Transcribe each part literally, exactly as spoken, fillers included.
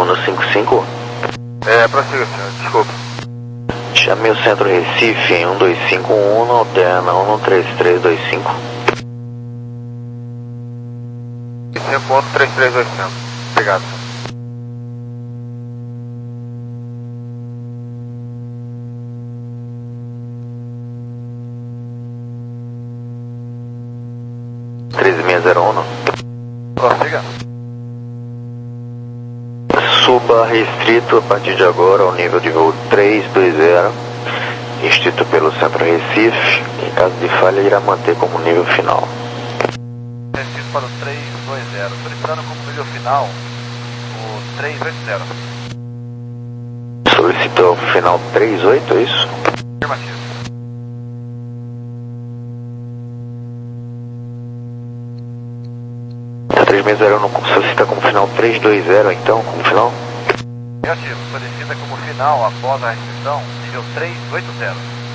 no cinco cinco. É, prossiga, senhor, desculpa. Chame o centro Recife em um dois cinco um, alterna um no três três dois cinco. cinco um três três dois cinco. Obrigado. treze seis zero um. Prossiga. Suba restrito a partir de agora ao nível de voo três dois zero, instituído pelo Centro Recife. Em caso de falha, irá manter como nível final. Recife para o três dois zero, solicitando como nível final o três oito zero. Solicitou o final três oito, é isso? Afirmativo. três seis zero não solicita como final três dois zero, então, como final? Negativo, solicita como final, após a restrição, nível três oito zero.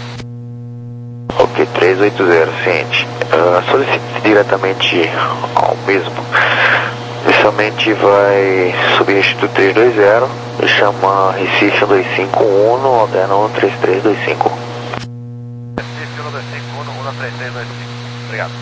Ok, três oito zero, ciente. Uh, solicite diretamente ao mesmo. Inicialmente vai subir Instituto três dois zero e chama Recife um dois cinco um, alterna um três três dois cinco. Recife um dois cinco um, um três três dois cinco. Obrigado.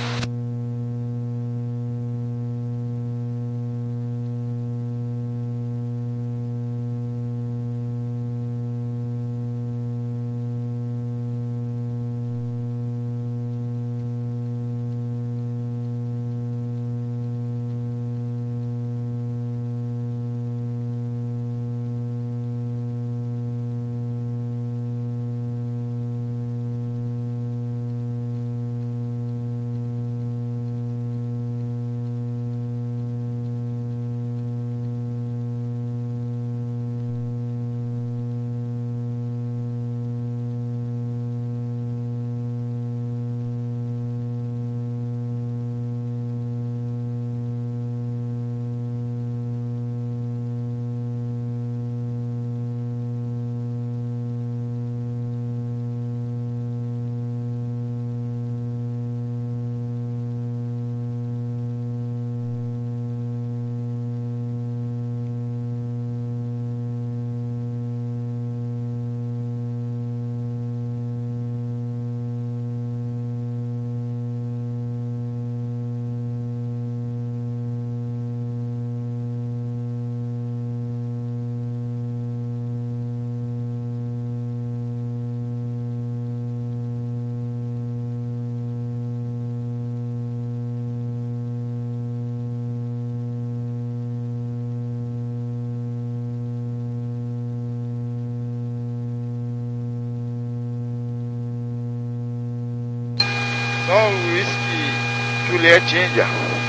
São Whisky Juliette Índia.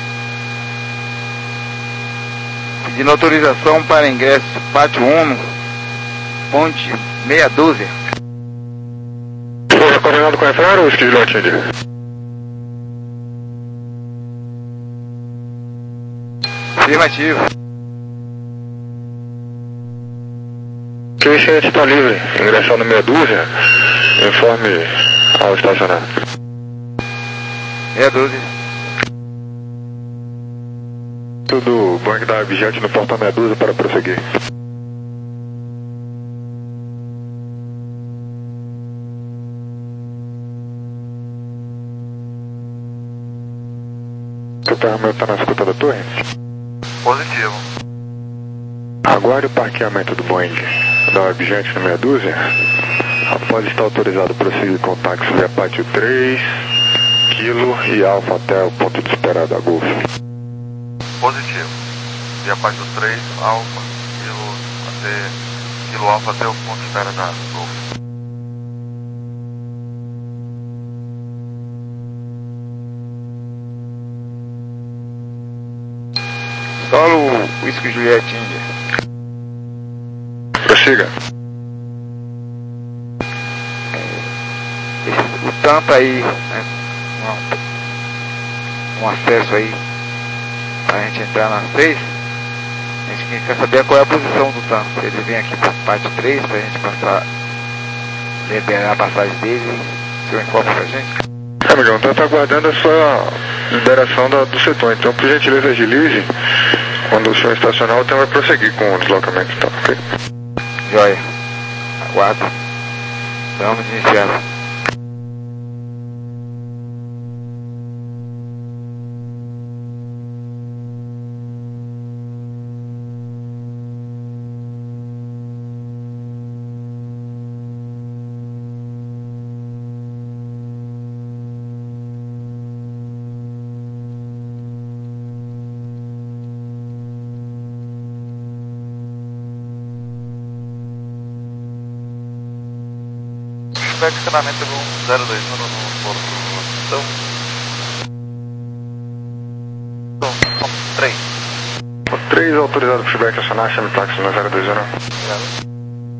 Pedindo autorização para ingresso Pátio Uno, Ponte meia dúzia. Foi combinado com a Efraim ou Whisky Juliette Índia? Afirmativo. Que o incidente está livre, ingressar no meia dúzia, informe ao estacionário. Meia dúzia. Tudo banco da Abjet no portão meia dúzia para prosseguir. O carro meu está na escuta da torre? Positivo. Aguarde o parqueamento do Boeing da Abjet no meia dúzia. Após estar autorizado, prosseguir com táxi via Pátio três, Kilo e Alfa até o ponto de espera da Golf. Positivo. Via Pátio três, Alfa, Kilo, até, Kilo Alfa até o ponto de espera da Golf. Solo Whisky Juliette Índia. Prossiga. Esse, o tampa aí, né, um, um acesso aí pra gente entrar nas seis. A gente quer saber qual é a posição do tampa. Se ele vem aqui para parte três pra gente passar, liberar a passagem dele, o senhor informa pra gente? É, amigão, então tá aguardando a sua liberação da, do setor, então por gentileza agilize Quando o senhor estacionar, o tempo vai prosseguir com o deslocamento, então, ok? Joia. Aguardo. Vamos iniciar. Estacionamento do zero dois um no Porto São São três. três autorizado para feedback acionar, chame táxi no zero dois um. Obrigado.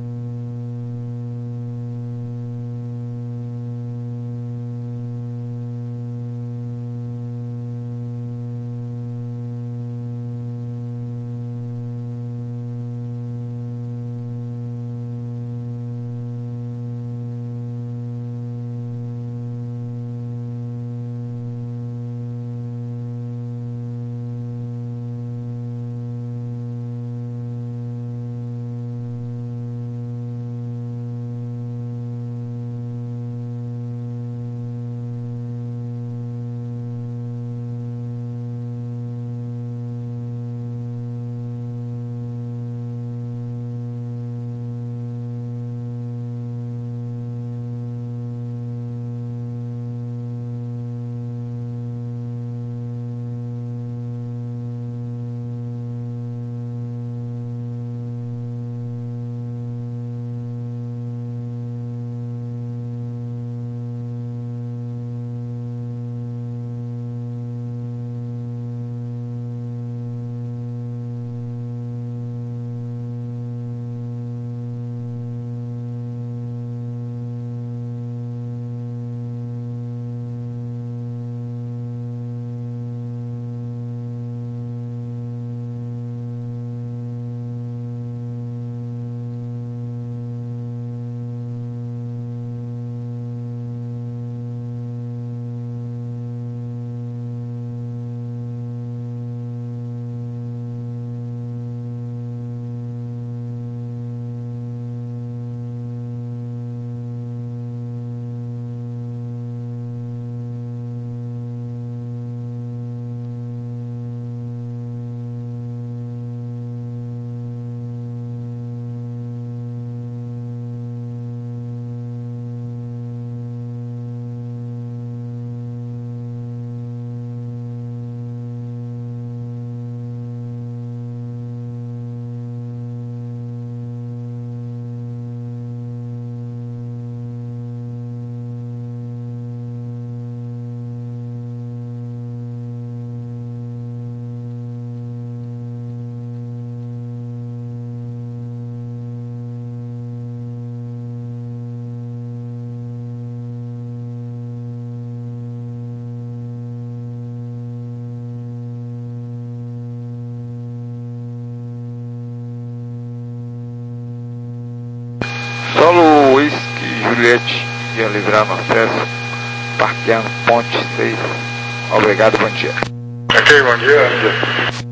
Solo Whisky Juliette ia livrar no acesso, parqueando ponte seis. Obrigado, bom dia. Ok, bom dia. Bom dia.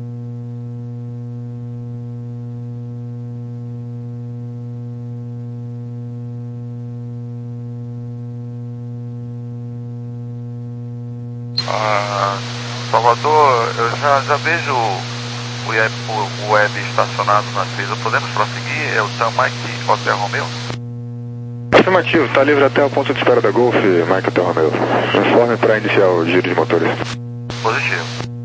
Ah, Salvador, eu já, já vejo o web, o web estacionado na Cisa. Podemos prosseguir? É o Sam Mike Hotel Romeo? Afirmativo, está livre até o ponto de espera da Golf, Mike Hotel Romeo. Informe para iniciar o giro de motores. Positivo.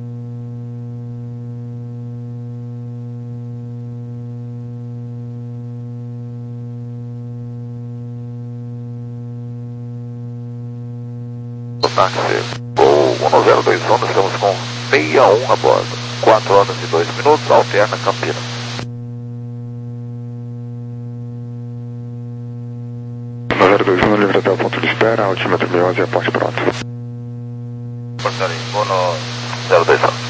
O táxi, o um zero dois um, estamos com sessenta e um a bordo. quatro horas e dois minutos, alterna Campinas. zero dois um, livre até o ponto de espera, altímetro mil onze e aporte pronto. Portaria, Bono zero dois um.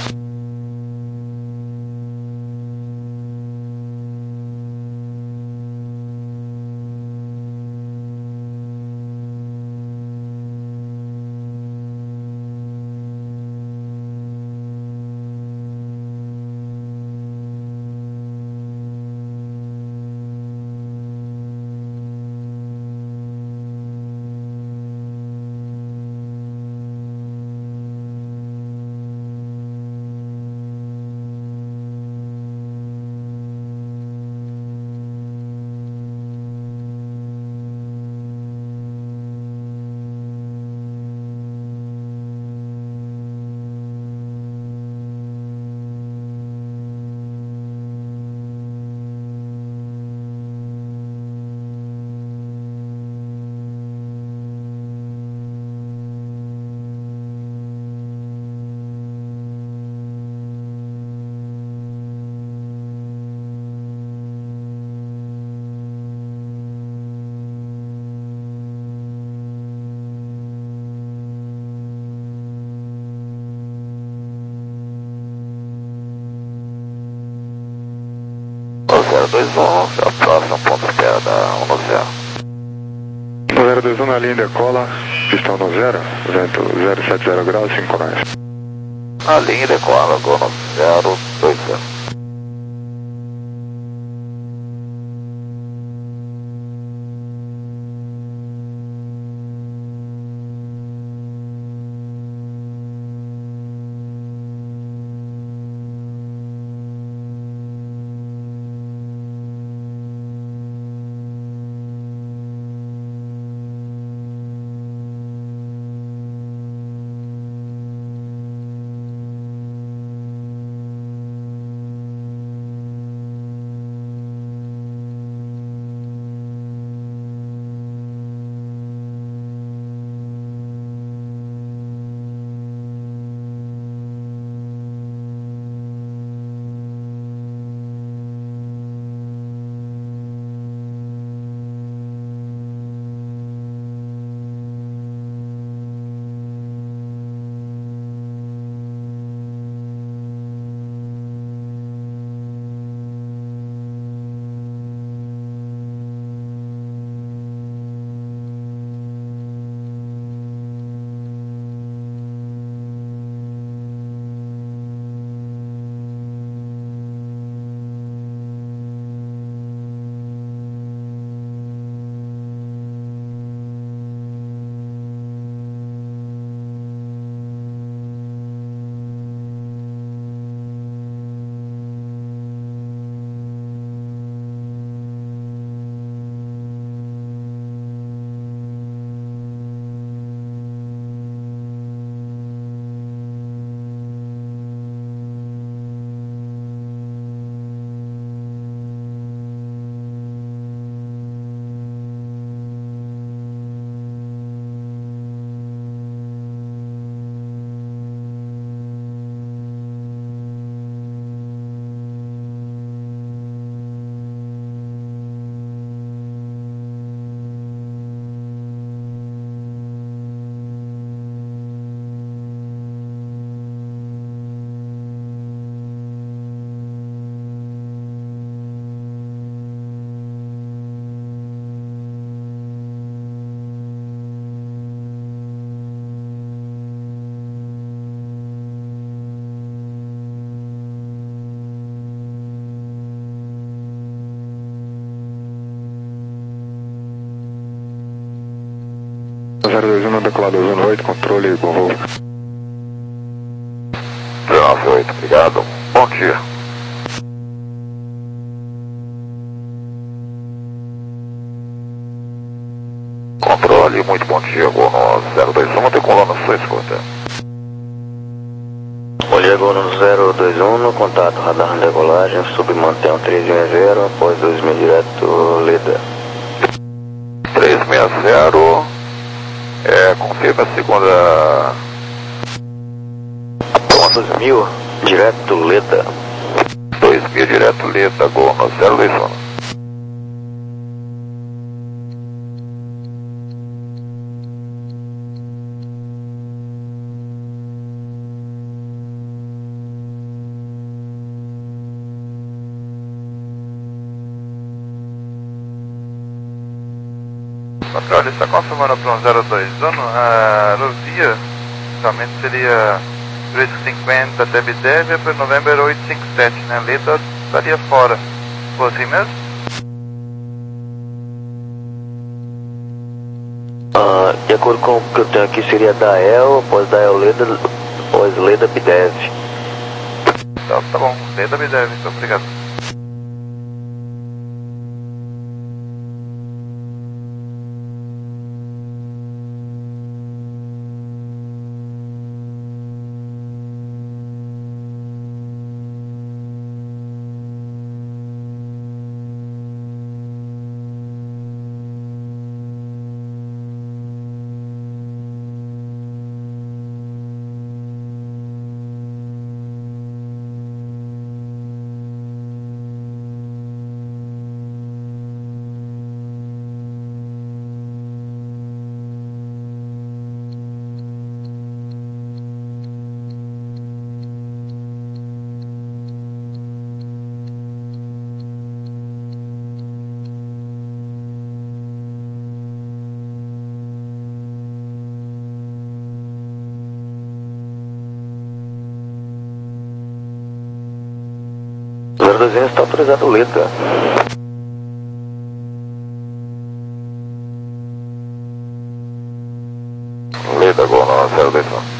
zero dois um, é o próximo ponto de espera da um zero. zero dois um na linha decola, pistão no zero, vento zero sete zero graus, cinco nós. Na linha decola, Gol no zero dois zero. zero dois um no decolador zona oito, controle bom voo. nove oito, obrigado. Bom dia. Controle, muito bom dia, Gol no zero dois um, decolando na sua escuta. Bom dia, Gol no zero dois um, no contato radar na decolagem, submantém três seis zero, após dois mil direto, Leda. três seis zero, é, confirma a segunda... dois mil, direto, Leda. dois mil direto, Leda, Gol no zero dois um. Controle, está confirmando para um zero dois um, a rodovia somente seria trezentos e cinquenta até Bidévia para novembro oitocentos e cinquenta e sete, né? Leda estaria fora. Foi assim mesmo? Ah, de acordo com o que eu tenho aqui, seria Dael, após Dael Leda, após Leda Bidev. Tá, tá bom, Leda Bidev, então obrigado. zero dois zero está autorizado Leda. Leda, gol no zero dois um.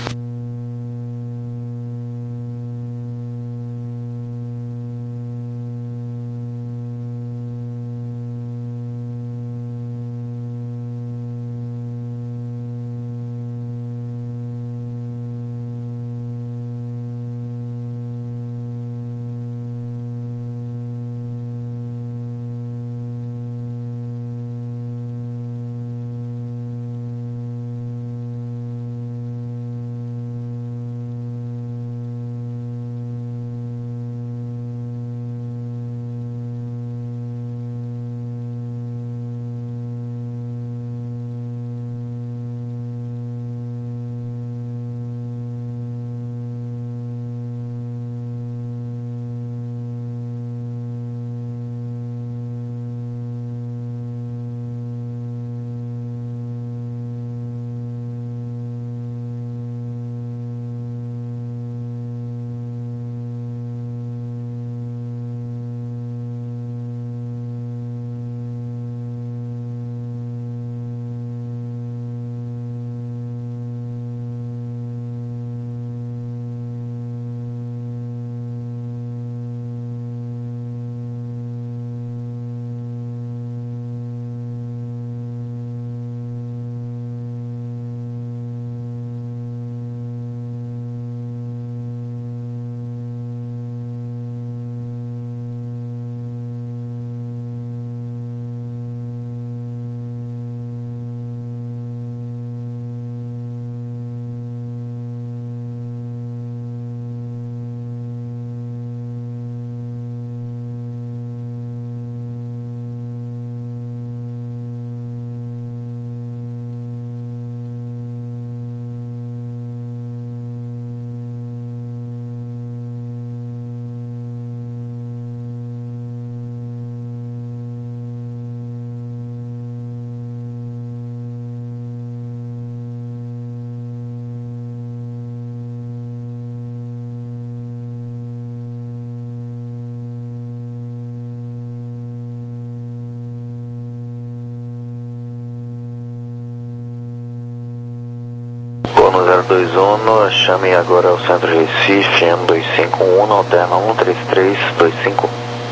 No zero dois um, chame agora ao centro de Recife, M dois cinco um, alterna um três três dois cinco.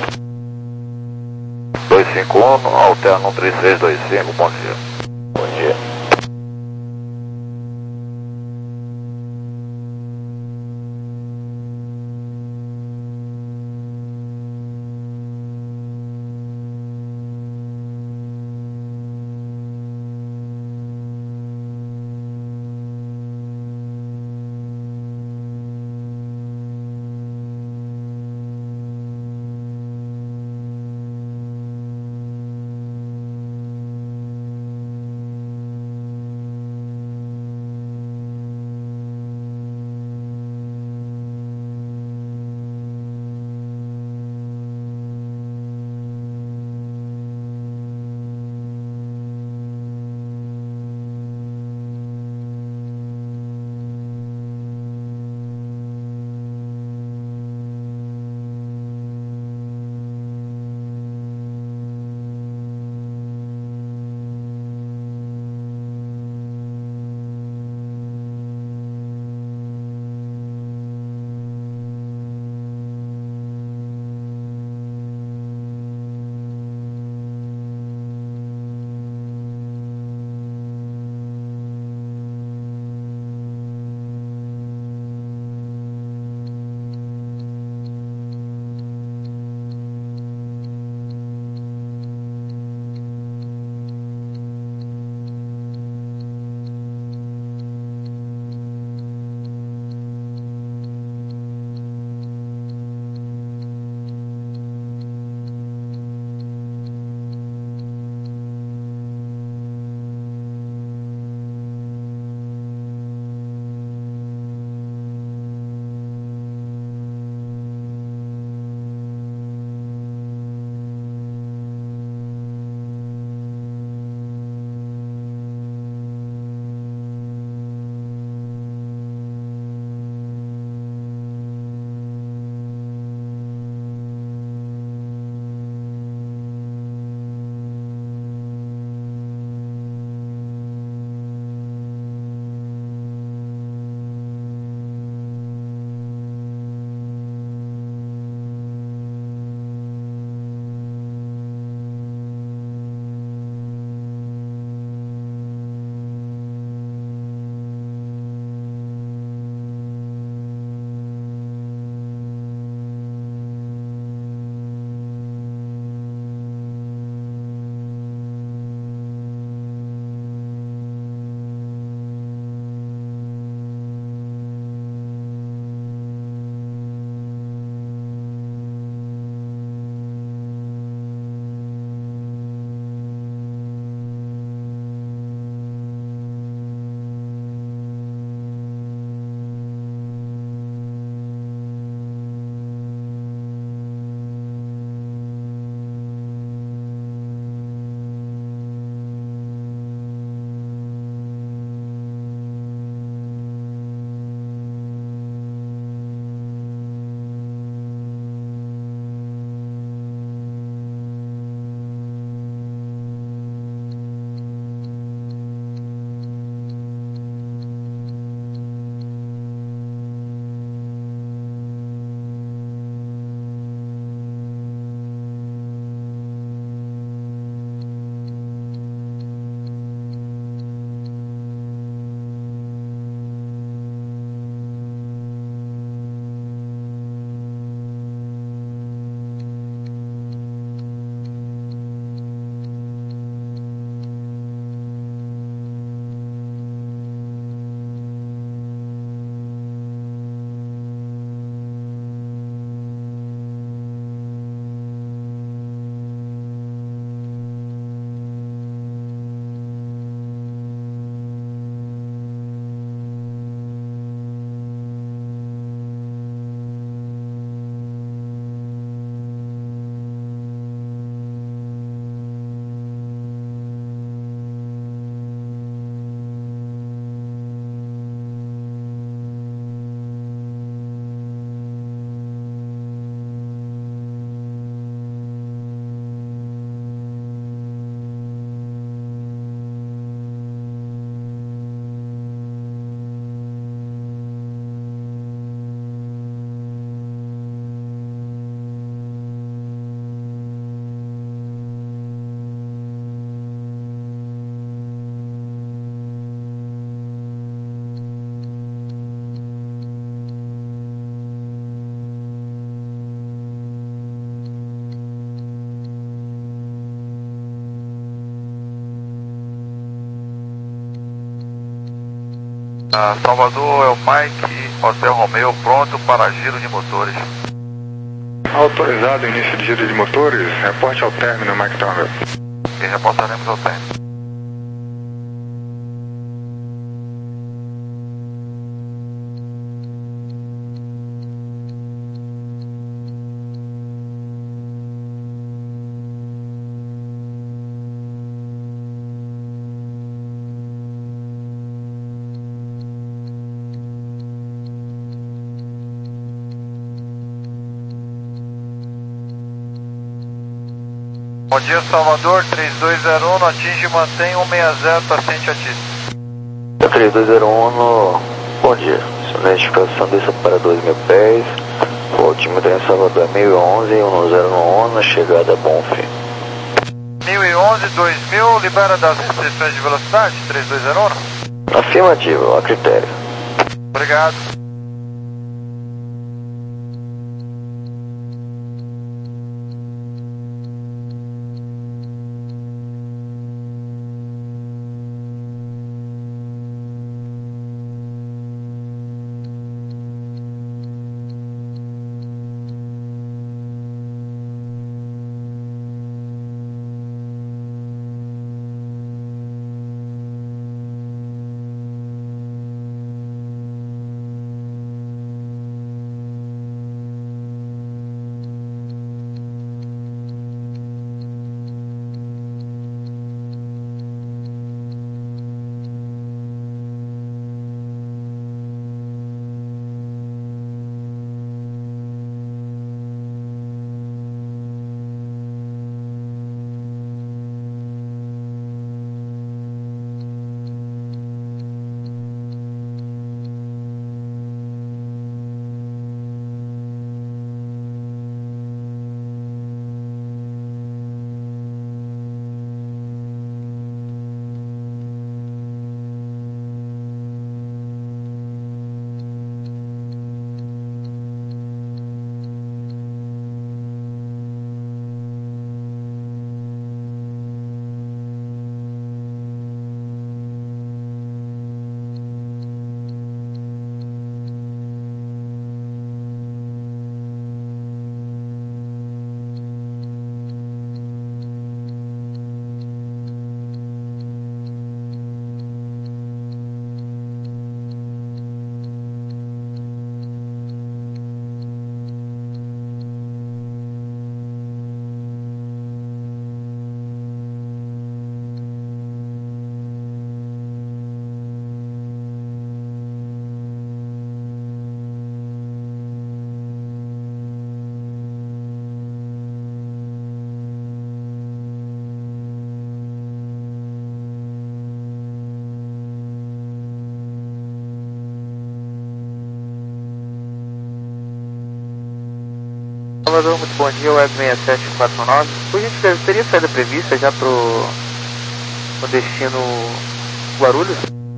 dois cinco um, alterna um três três dois cinco, bom dia. Bom dia. Ah, Salvador é o Mike, Hotel Romeo, pronto para giro de motores. Autorizado início de giro de motores, reporte ao término, Mike Tower. E reportaremos ao término. Bom dia, Salvador, três dois zero um, atinge e mantém um seis zero, paciente ativo. três dois zero um, bom dia. Sua identificação desça para dois mil pés. O altímetro em Salvador é mil e onze, um zero um, chegada a Bonfim. mil e onze, dois mil, libera das restrições de velocidade, três dois zero um? Afirmativo, a critério. Obrigado. Salvador, muito bom dia, Web seis sete quatro nove. Por gentileza, teria saída prevista já pro, pro destino Guarulhos?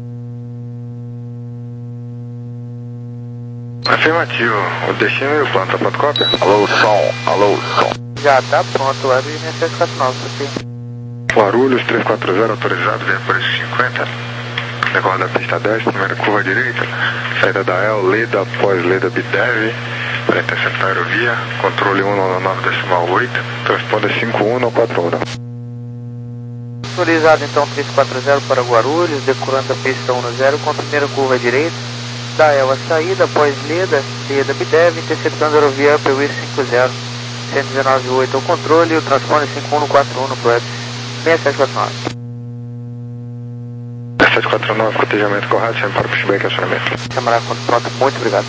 Afirmativo, o destino e o plano, tá pronto, cópia? Alô, som, alô, som. Já tá pronto, Web seis sete quatro nove, ok. Guarulhos três quatro zero, autorizado, vem por esse cinquenta. Decorre da pista dez, primeira curva direita. Saída da E L, Leda, após Leda Bidev. Para interceptar a aerovia, controle um nove nove decimal oito, transponder cinco um não quatro um. Autorizado então três quatro zero para Guarulhos, decorando a pista um zero com a primeira curva direita. Da E L a saída, após Leda, Leda Bidev, interceptando a aerovia P W cinco zero, cento e dezenove oito ao controle, o transponder cinco um não quatro um no Pro seis sete quatro nove. seis sete quatro nove, cotejamento correto, chame para o pushback e acionamento. Chamará quando pronto, muito obrigado.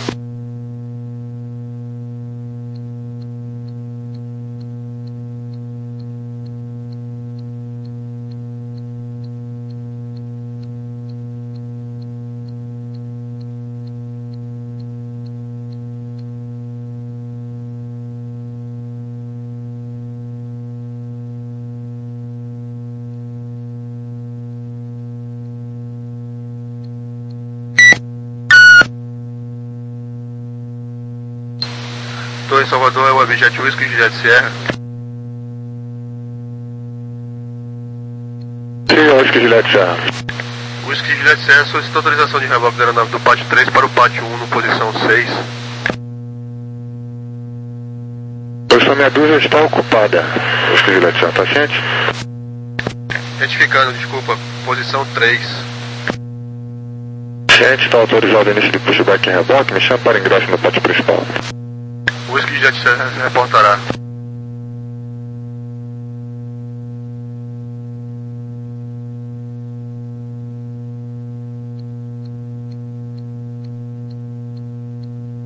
Estou em Salvador, é o Abjet Whisky, Juliette Sierra. Sim, Whisky Juliette Sierra. Whisky Whisky Juliette Serra solicita autorização de reboque da aeronave do pátio três para o pátio um no posição seis. Posição meia dúzia está ocupada. Whisky Juliette Serra, tá ciente? Identificando, desculpa, posição três. Ciente, está autorizado o início de pushback em reboque, me chama para ingresso no pátio principal. Whisky Juliette Serra reportará.